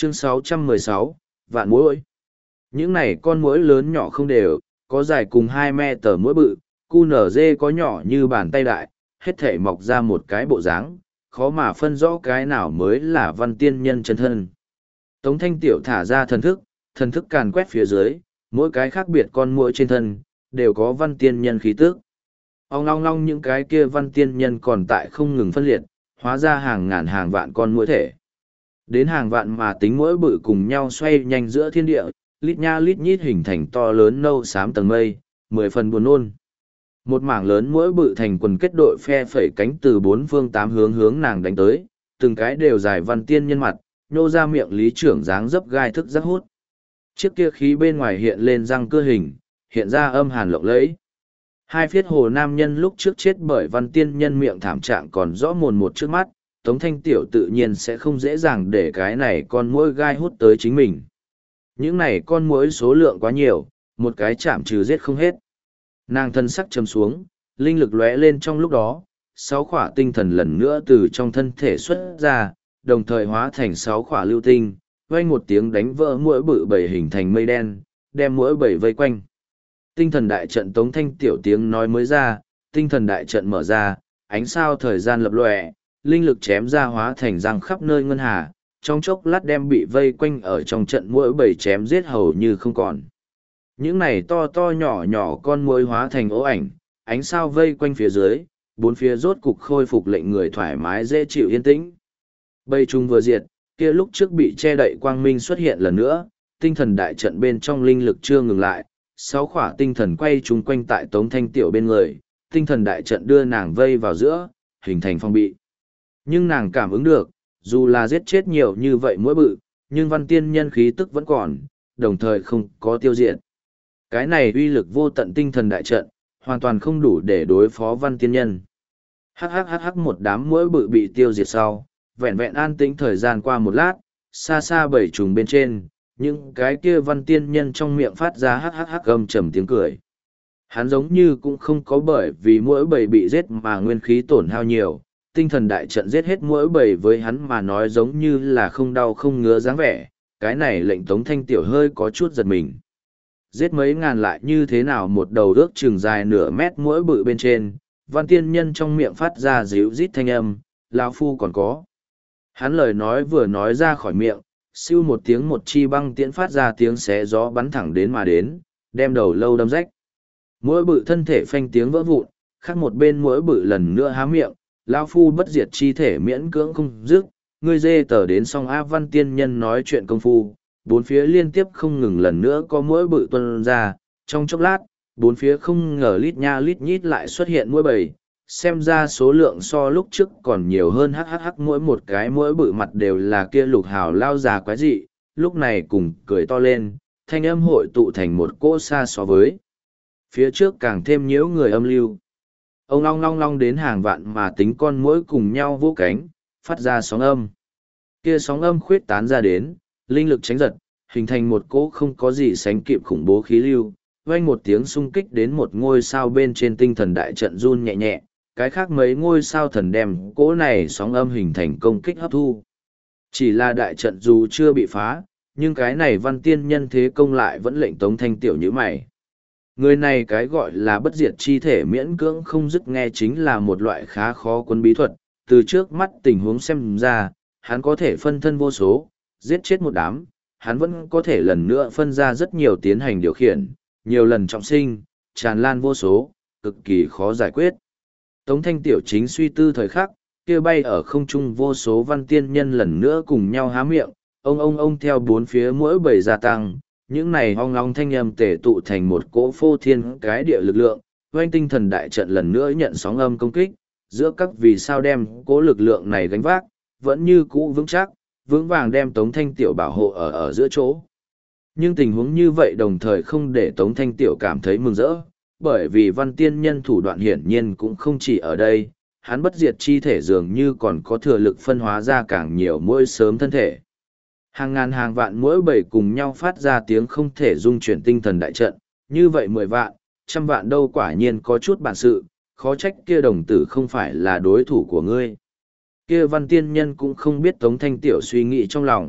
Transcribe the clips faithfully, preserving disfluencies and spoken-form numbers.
Chương sáu trăm mười sáu, vạn muỗi. Những này con muỗi lớn nhỏ không đều, có dài cùng hai me tờ muỗi bự, cu nở dê có nhỏ như bàn tay đại, hết thể mọc ra một cái bộ dáng, khó mà phân rõ cái nào mới là văn tiên nhân chân thân. Tống Thanh Tiểu thả ra thần thức, thần thức càn quét phía dưới, mỗi cái khác biệt con muỗi trên thân, đều có văn tiên nhân khí tức. Ong long long những cái kia văn tiên nhân còn tại không ngừng phân liệt, hóa ra hàng ngàn hàng vạn con muỗi thể. Đến hàng vạn mà tính muỗi bự cùng nhau xoay nhanh giữa thiên địa, lít nha lít nhít hình thành to lớn nâu xám tầng mây, mười phần buồn nôn. Một mảng lớn muỗi bự thành quần kết đội phe phẩy cánh từ bốn phương tám hướng hướng nàng đánh tới, từng cái đều dài văn tiên nhân mặt, nhô ra miệng lý trưởng dáng dấp gai thức rắc hút. Chiếc kia khí bên ngoài hiện lên răng cưa hình, hiện ra âm hàn lộng lẫy. Hai phiết hồ nam nhân lúc trước chết bởi văn tiên nhân miệng thảm trạng còn rõ mồn một trước mắt, Tống Thanh Tiểu tự nhiên sẽ không dễ dàng để cái này con muỗi gai hút tới chính mình. Những này con muỗi số lượng quá nhiều, một cái chạm trừ giết không hết. Nàng thân sắc trầm xuống, linh lực lóe lên trong lúc đó, sáu khỏa tinh thần lần nữa từ trong thân thể xuất ra, đồng thời hóa thành sáu khỏa lưu tinh, vang một tiếng đánh vỡ muỗi bự bầy hình thành mây đen, đem muỗi bầy vây quanh. Tinh thần đại trận Tống Thanh Tiểu tiếng nói mới ra, tinh thần đại trận mở ra, ánh sao thời gian lập lòe, linh lực chém ra hóa thành răng khắp nơi ngân hà, trong chốc lát đem bị vây quanh ở trong trận muỗi bầy chém giết hầu như không còn. Những này to to nhỏ nhỏ con muỗi hóa thành ố ảnh, ánh sao vây quanh phía dưới, bốn phía rốt cục khôi phục lệnh người thoải mái dễ chịu yên tĩnh. Bầy trùng vừa diệt, kia lúc trước bị che đậy quang minh xuất hiện lần nữa, tinh thần đại trận bên trong linh lực chưa ngừng lại, sáu khỏa tinh thần quay chung quanh tại Tống Thanh Tiểu bên người, tinh thần đại trận đưa nàng vây vào giữa, hình thành phong bị. Nhưng nàng cảm ứng được, dù là giết chết nhiều như vậy muỗi bự, nhưng văn tiên nhân khí tức vẫn còn, đồng thời không có tiêu diệt. Cái này uy lực vô tận tinh thần đại trận, hoàn toàn không đủ để đối phó văn tiên nhân. Hắc hắc hắc hắc một đám muỗi bự bị tiêu diệt sau, vẹn vẹn an tĩnh thời gian qua một lát, xa xa bảy trùng bên trên, những cái kia văn tiên nhân trong miệng phát ra hắc hắc hắc gầm trầm tiếng cười. Hắn giống như cũng không có bởi vì muỗi bầy bị giết mà nguyên khí tổn hao nhiều, tinh thần đại trận giết hết muỗi bầy với hắn mà nói giống như là không đau không ngứa dáng vẻ, cái này lệnh Tống Thanh Tiểu hơi có chút giật mình. Giết mấy ngàn lại như thế nào một đầu ước chừng dài nửa mét muỗi bự bên trên, văn tiên nhân trong miệng phát ra díu rít thanh âm, lão phu còn có. Hắn lời nói vừa nói ra khỏi miệng, siêu một tiếng một chi băng tiễn phát ra tiếng xé gió bắn thẳng đến mà đến, đem đầu lâu đâm rách. Muỗi bự thân thể phanh tiếng vỡ vụn, khác một bên muỗi bự lần nữa há miệng, lão phu bất diệt chi thể miễn cưỡng không dứt, ngươi dê tờ đến song A văn tiên nhân nói chuyện công phu, bốn phía liên tiếp không ngừng lần nữa có muỗi bự tuôn ra, trong chốc lát, bốn phía không ngờ lít nha lít nhít lại xuất hiện muỗi bầy, xem ra số lượng so lúc trước còn nhiều hơn hắc hắc hắc mỗi một cái muỗi bự mặt đều là kia lục hào lao già quái dị, lúc này cùng cười to lên, thanh âm hội tụ thành một cỗ xa so với. Phía trước càng thêm nhiễu người âm lưu. Ông long long long đến hàng vạn mà tính con muỗi cùng nhau vỗ cánh, phát ra sóng âm. Kia sóng âm khuyết tán ra đến, linh lực tránh giật, hình thành một cỗ không có gì sánh kịp khủng bố khí lưu, vang một tiếng xung kích đến một ngôi sao bên trên tinh thần đại trận run nhẹ nhẹ, cái khác mấy ngôi sao thần đem cỗ này sóng âm hình thành công kích hấp thu. Chỉ là đại trận dù chưa bị phá, nhưng cái này văn tiên nhân thế công lại vẫn lệnh Tống Thanh Tiểu như mày. Người này cái gọi là bất diệt chi thể miễn cưỡng không dứt nghe chính là một loại khá khó quân bí thuật, từ trước mắt tình huống xem ra, hắn có thể phân thân vô số, giết chết một đám, hắn vẫn có thể lần nữa phân ra rất nhiều tiến hành điều khiển, nhiều lần trọng sinh, tràn lan vô số, cực kỳ khó giải quyết. Tống Thanh Tiểu chính suy tư thời khắc, kia bay ở không trung vô số văn tiên nhân lần nữa cùng nhau há miệng, ông ông ông theo bốn phía mỗi bầy gia tăng, những này ong ong thanh âm tể tụ thành một cỗ phô thiên cái địa lực lượng, oanh tinh thần đại trận lần nữa nhận sóng âm công kích, giữa các vì sao đem cỗ lực lượng này gánh vác, vẫn như cũ vững chắc, vững vàng đem Tống Thanh Tiểu bảo hộ ở ở giữa chỗ. Nhưng tình huống như vậy đồng thời không để Tống Thanh Tiểu cảm thấy mừng rỡ, bởi vì văn tiên nhân thủ đoạn hiển nhiên cũng không chỉ ở đây, hắn bất diệt chi thể dường như còn có thừa lực phân hóa ra càng nhiều muỗi sớm thân thể. Hàng ngàn hàng vạn muỗi bầy cùng nhau phát ra tiếng không thể dung chuyển tinh thần đại trận, như vậy mười vạn, trăm vạn đâu quả nhiên có chút bản sự, khó trách kia đồng tử không phải là đối thủ của ngươi. Kia văn tiên nhân cũng không biết Tống Thanh Tiểu suy nghĩ trong lòng,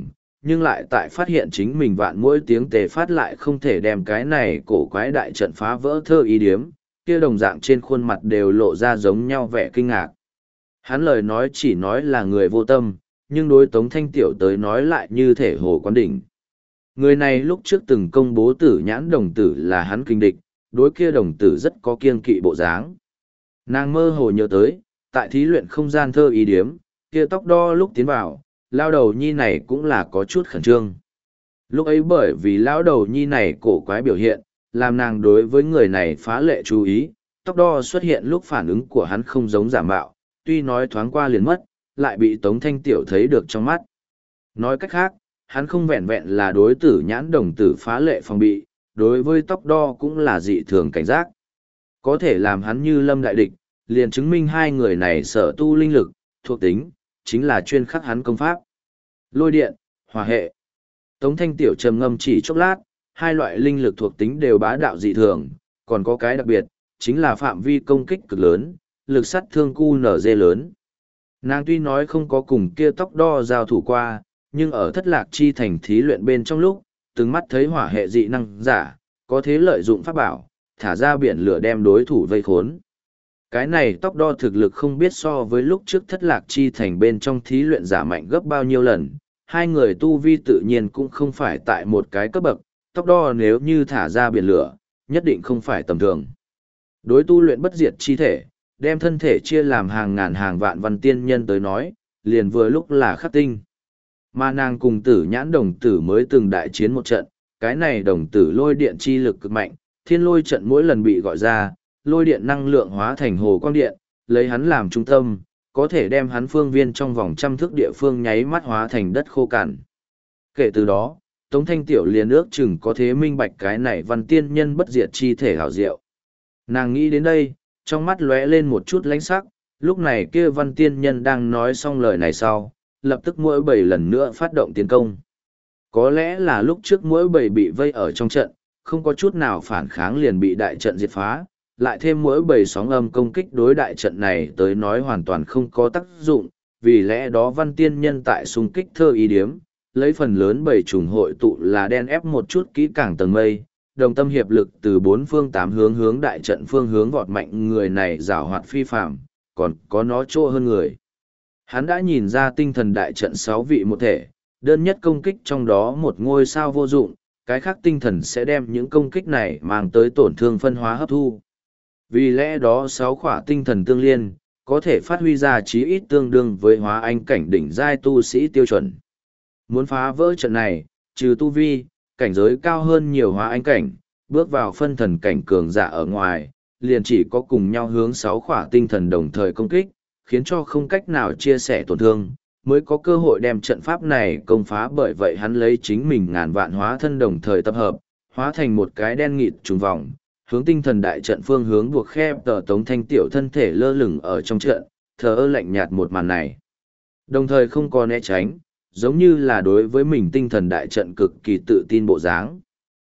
nhưng lại tại phát hiện chính mình vạn mỗi tiếng tề phát lại không thể đem cái này cổ quái đại trận phá vỡ thơ ý điếm, kia đồng dạng trên khuôn mặt đều lộ ra giống nhau vẻ kinh ngạc. Hắn lời nói chỉ nói là người vô tâm, nhưng đối Tống Thanh Tiểu tới nói lại như thể hồ quán đỉnh. Người này lúc trước từng công bố tử nhãn đồng tử là hắn kinh địch, đối kia đồng tử rất có kiêng kỵ bộ dáng. Nàng mơ hồ nhớ tới, tại thí luyện không gian thơ ý điếm, kia tóc đo lúc tiến vào, lao đầu nhi này cũng là có chút khẩn trương. Lúc ấy bởi vì lão đầu nhi này cổ quái biểu hiện, làm nàng đối với người này phá lệ chú ý, tóc đo xuất hiện lúc phản ứng của hắn không giống giả mạo, tuy nói thoáng qua liền mất, lại bị Tống Thanh Tiểu thấy được trong mắt. Nói cách khác, hắn không vẹn vẹn là đối tử nhãn đồng tử phá lệ phòng bị, đối với tóc đo cũng là dị thường cảnh giác. Có thể làm hắn như lâm đại địch, liền chứng minh hai người này sở tu linh lực, thuộc tính, chính là chuyên khắc hắn công pháp. Lôi điện, hỏa hệ. Tống Thanh Tiểu trầm ngâm chỉ chốc lát, hai loại linh lực thuộc tính đều bá đạo dị thường, còn có cái đặc biệt, chính là phạm vi công kích cực lớn, lực sát thương cu nở dê lớn. Nàng tuy nói không có cùng kia tóc đo giao thủ qua, nhưng ở thất lạc chi thành thí luyện bên trong lúc, từng mắt thấy hỏa hệ dị năng giả, có thế lợi dụng pháp bảo, thả ra biển lửa đem đối thủ vây khốn. Cái này tóc đo thực lực không biết so với lúc trước thất lạc chi thành bên trong thí luyện giả mạnh gấp bao nhiêu lần, hai người tu vi tự nhiên cũng không phải tại một cái cấp bậc, tóc đo nếu như thả ra biển lửa, nhất định không phải tầm thường. Đối tu luyện bất diệt chi thể, đem thân thể chia làm hàng ngàn hàng vạn văn tiên nhân tới nói, liền vừa lúc là khắc tinh. Mà nàng cùng tử nhãn đồng tử mới từng đại chiến một trận, cái này đồng tử lôi điện chi lực cực mạnh, thiên lôi trận mỗi lần bị gọi ra, lôi điện năng lượng hóa thành hồ quang điện, lấy hắn làm trung tâm, có thể đem hắn phương viên trong vòng trăm thước địa phương nháy mắt hóa thành đất khô cằn. Kể từ đó, Tống Thanh Tiểu liền ước chừng có thế minh bạch cái này văn tiên nhân bất diệt chi thể hảo diệu. Nàng nghĩ đến đây, trong mắt lóe lên một chút lánh sắc, lúc này kia văn tiên nhân đang nói xong lời này sau, lập tức mỗi bảy lần nữa phát động tiến công. Có lẽ là lúc trước mỗi bảy bị vây ở trong trận, không có chút nào phản kháng liền bị đại trận diệt phá, lại thêm mỗi bảy sóng âm công kích đối đại trận này tới nói hoàn toàn không có tác dụng, vì lẽ đó văn tiên nhân tại xung kích thơ ý điếm, lấy phần lớn bảy trùng hội tụ là đen ép một chút kỹ càng tầng mây, đồng tâm hiệp lực từ bốn phương tám hướng hướng đại trận phương hướng vọt mạnh người này giảo hoạt phi phạm, còn có nó chỗ hơn người. Hắn đã nhìn ra tinh thần đại trận sáu vị một thể, đơn nhất công kích trong đó một ngôi sao vô dụng, cái khác tinh thần sẽ đem những công kích này mang tới tổn thương phân hóa hấp thu. Vì lẽ đó sáu khỏa tinh thần tương liên, có thể phát huy ra chí ít tương đương với hóa anh cảnh đỉnh giai tu sĩ tiêu chuẩn. Muốn phá vỡ trận này, trừ tu vi, cảnh giới cao hơn nhiều hóa anh cảnh, bước vào phân thần cảnh cường giả ở ngoài, liền chỉ có cùng nhau hướng sáu khỏa tinh thần đồng thời công kích, khiến cho không cách nào chia sẻ tổn thương, mới có cơ hội đem trận pháp này công phá. Bởi vậy hắn lấy chính mình ngàn vạn hóa thân đồng thời tập hợp, hóa thành một cái đen nghịt trùng vòng, hướng tinh thần đại trận phương hướng buộc khép tờ Tống Thanh Tiểu thân thể lơ lửng ở trong trận, thờ ơ lạnh nhạt một màn này. Đồng thời không có né tránh, giống như là đối với mình tinh thần đại trận cực kỳ tự tin bộ dáng.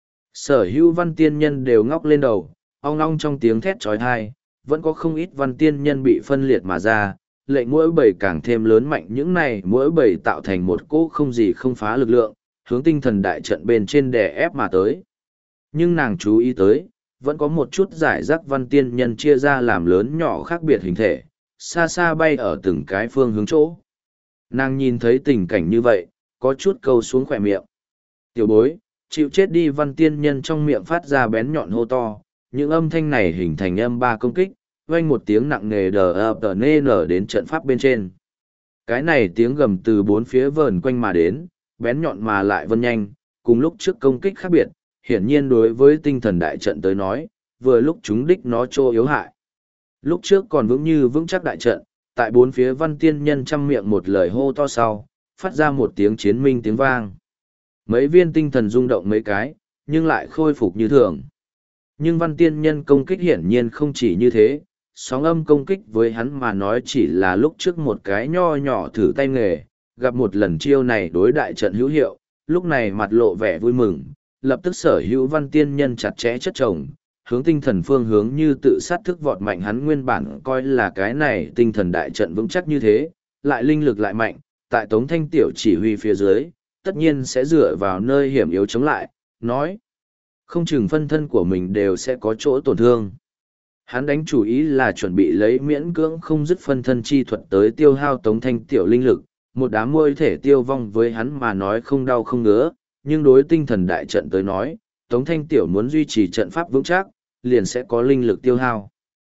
Sở hữu văn tiên nhân đều ngóc lên đầu, ong ong trong tiếng thét trói thai, vẫn có không ít văn tiên nhân bị phân liệt mà ra, lệnh mỗi bầy càng thêm lớn mạnh, những này mỗi bầy tạo thành một cỗ không gì không phá lực lượng, hướng tinh thần đại trận bên trên đè ép mà tới. Nhưng nàng chú ý tới, vẫn có một chút giải rác văn tiên nhân chia ra làm lớn nhỏ khác biệt hình thể, xa xa bay ở từng cái phương hướng chỗ. Nàng nhìn thấy tình cảnh như vậy, có chút câu xuống khỏe miệng. Tiểu bối, chịu chết đi, văn tiên nhân trong miệng phát ra bén nhọn hô to, những âm thanh này hình thành âm ba công kích, vang một tiếng nặng nề đờ ập tờ nê nở đến trận pháp bên trên. Cái này tiếng gầm từ bốn phía vờn quanh mà đến, bén nhọn mà lại vân nhanh, cùng lúc trước công kích khác biệt, hiển nhiên đối với tinh thần đại trận tới nói, vừa lúc chúng đích nó trô yếu hại. Lúc trước còn vững như vững chắc đại trận, tại bốn phía văn tiên nhân trăm miệng một lời hô to sau, phát ra một tiếng chiến minh tiếng vang. Mấy viên tinh thần rung động mấy cái, nhưng lại khôi phục như thường. Nhưng văn tiên nhân công kích hiển nhiên không chỉ như thế, sóng âm công kích với hắn mà nói chỉ là lúc trước một cái nho nhỏ thử tay nghề, gặp một lần chiêu này đối đại trận hữu hiệu, lúc này mặt lộ vẻ vui mừng, lập tức sở hữu văn tiên nhân chặt chẽ chất chồng, hướng tinh thần phương hướng như tự sát thức vọt mạnh. Hắn nguyên bản coi là cái này tinh thần đại trận vững chắc như thế, lại linh lực lại mạnh, tại Tống Thanh Tiểu chỉ huy phía dưới, tất nhiên sẽ dựa vào nơi hiểm yếu chống lại, nói. Không chừng phân thân của mình đều sẽ có chỗ tổn thương. Hắn đánh chủ ý là chuẩn bị lấy miễn cưỡng không dứt phân thân chi thuật tới tiêu hao Tống Thanh Tiểu linh lực, một đám môi thể tiêu vong với hắn mà nói không đau không ngứa, nhưng đối tinh thần đại trận tới nói, Tống Thanh Tiểu muốn duy trì trận pháp vững chắc, liền sẽ có linh lực tiêu hao.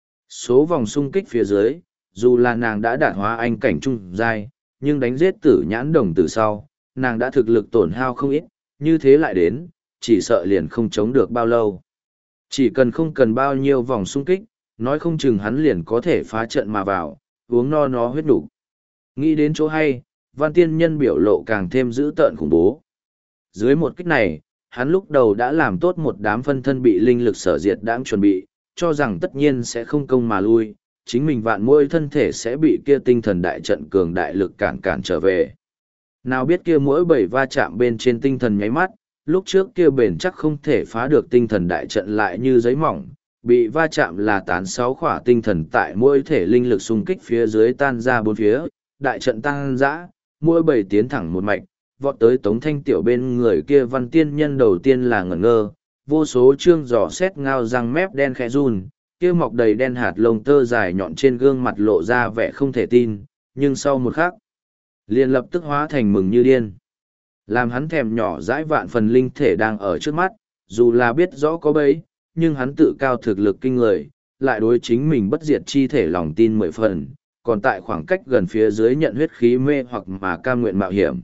Số vòng xung kích phía dưới, dù là nàng đã đạt hóa anh cảnh trung giai, nhưng đánh giết tử nhãn đồng từ sau, nàng đã thực lực tổn hao không ít, như thế lại đến, chỉ sợ liền không chống được bao lâu. Chỉ cần không cần bao nhiêu vòng xung kích, nói không chừng hắn liền có thể phá trận mà vào, uống no nó huyết đủ. Nghĩ đến chỗ hay, Văn Tiên Nhân biểu lộ càng thêm dữ tợn khủng bố. Dưới một kích này, hắn lúc đầu đã làm tốt một đám phân thân bị linh lực sở diệt đang chuẩn bị, cho rằng tất nhiên sẽ không công mà lui, chính mình vạn mỗi thân thể sẽ bị kia tinh thần đại trận cường đại lực cản cản trở về. Nào biết kia mỗi bảy va chạm bên trên tinh thần nháy mắt, lúc trước kia bền chắc không thể phá được tinh thần đại trận lại như giấy mỏng, bị va chạm là tán sáu khỏa tinh thần tại mỗi thể linh lực xung kích phía dưới tan ra bốn phía, đại trận tăng dã, mỗi bảy tiến thẳng một mạch, vọt tới Tống Thanh Tiểu bên người kia Văn Tiên Nhân đầu tiên là ngẩn ngơ, vô số trương giỏ xét ngao răng mép đen khẽ run, kia mọc đầy đen hạt lông tơ dài nhọn trên gương mặt lộ ra vẻ không thể tin, nhưng sau một khắc, liền lập tức hóa thành mừng như điên. Làm hắn thèm nhỏ dãi vạn phần linh thể đang ở trước mắt, dù là biết rõ có bấy, nhưng hắn tự cao thực lực kinh người, lại đối chính mình bất diệt chi thể lòng tin mười phần, còn tại khoảng cách gần phía dưới nhận huyết khí mê hoặc mà cam nguyện mạo hiểm.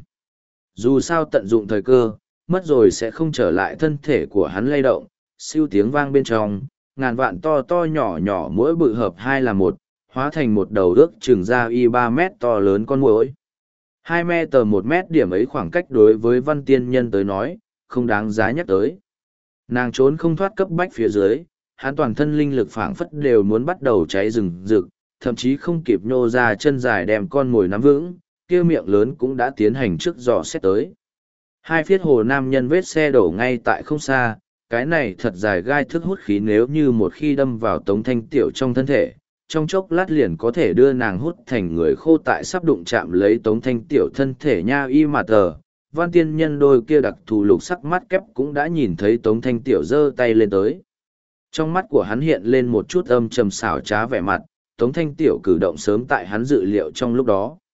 Dù sao tận dụng thời cơ, mất rồi sẽ không trở lại thân thể của hắn lay động, siêu tiếng vang bên trong, ngàn vạn to to nhỏ nhỏ mỗi bự hợp hai là một, hóa thành một đầu ước chừng ra y ba mét to lớn con muỗi. Hai me tờ một mét điểm ấy khoảng cách đối với Văn Tiên Nhân tới nói, không đáng giá nhắc tới. Nàng trốn không thoát cấp bách phía dưới, hắn toàn thân linh lực phảng phất đều muốn bắt đầu cháy rừng rực, thậm chí không kịp nhô ra chân dài đem con mồi nắm vững, kia miệng lớn cũng đã tiến hành trước dò xét tới. Hai phiết hồ nam nhân vết xe đổ ngay tại không xa, cái này thật dài gai thức hút khí nếu như một khi đâm vào Tống Thanh Tiểu trong thân thể, trong chốc lát liền có thể đưa nàng hút thành người khô tại sắp đụng chạm lấy Tống Thanh Tiểu thân thể nha y mà tờ. Văn Tiên Nhân đôi kia đặc thù lục sắc mắt kép cũng đã nhìn thấy Tống Thanh Tiểu giơ tay lên tới. Trong mắt của hắn hiện lên một chút âm trầm xảo trá vẻ mặt, Tống Thanh Tiểu cử động sớm tại hắn dự liệu trong lúc đó.